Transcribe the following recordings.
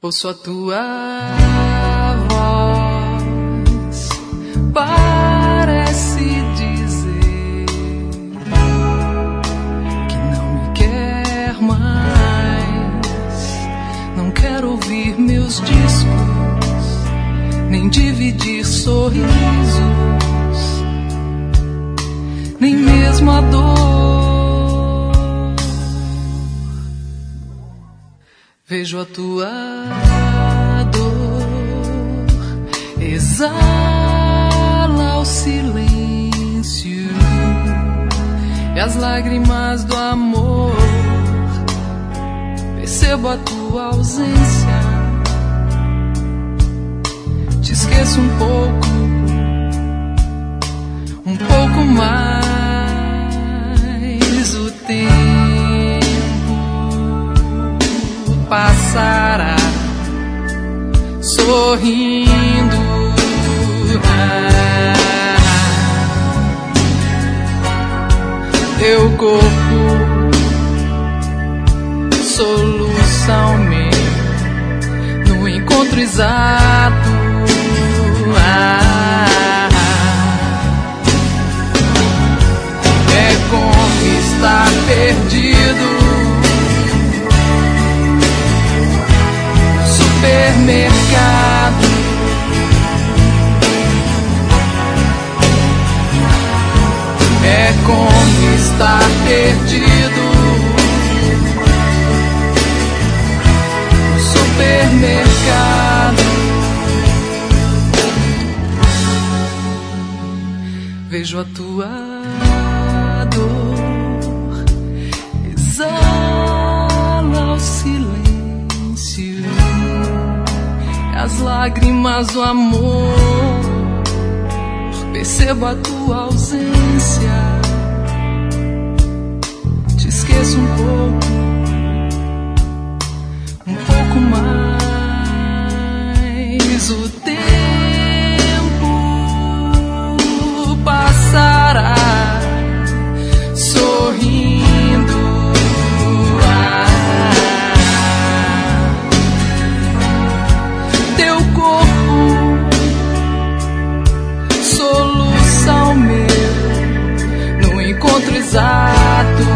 Ouço a tua voz, parece dizer que não me quer mais. Não quero ouvir meus discos, nem dividir sorrisos, nem mesmo a dor. Vejo a tua dor, exala o silêncio e as lágrimas do amor. Percebo a tua ausência, te esqueço um pouco mais. O tempo passará sorrindo. Teu corpo, solução meu, no encontro exato. É como estar perdido no supermercado. É como estar perdido no supermercado. Vejo a tua dor, exala o silêncio, as lágrimas do amor. Percebo a tua ausência, te esqueço um pouco mais. O tempo passará sorrindo. Teu corpo, solução meu, no encontro exato.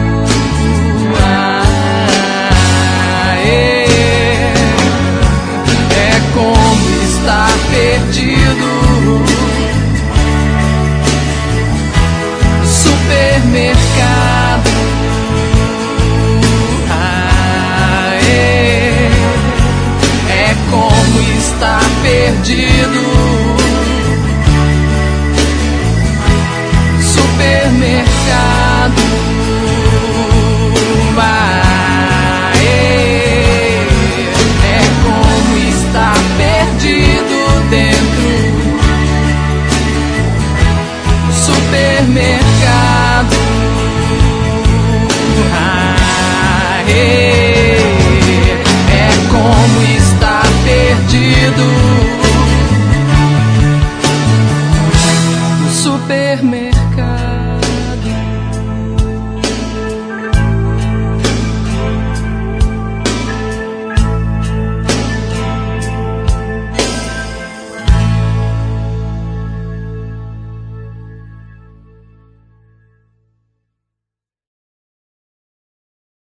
É como estar perdido no supermercado. É como estar perdido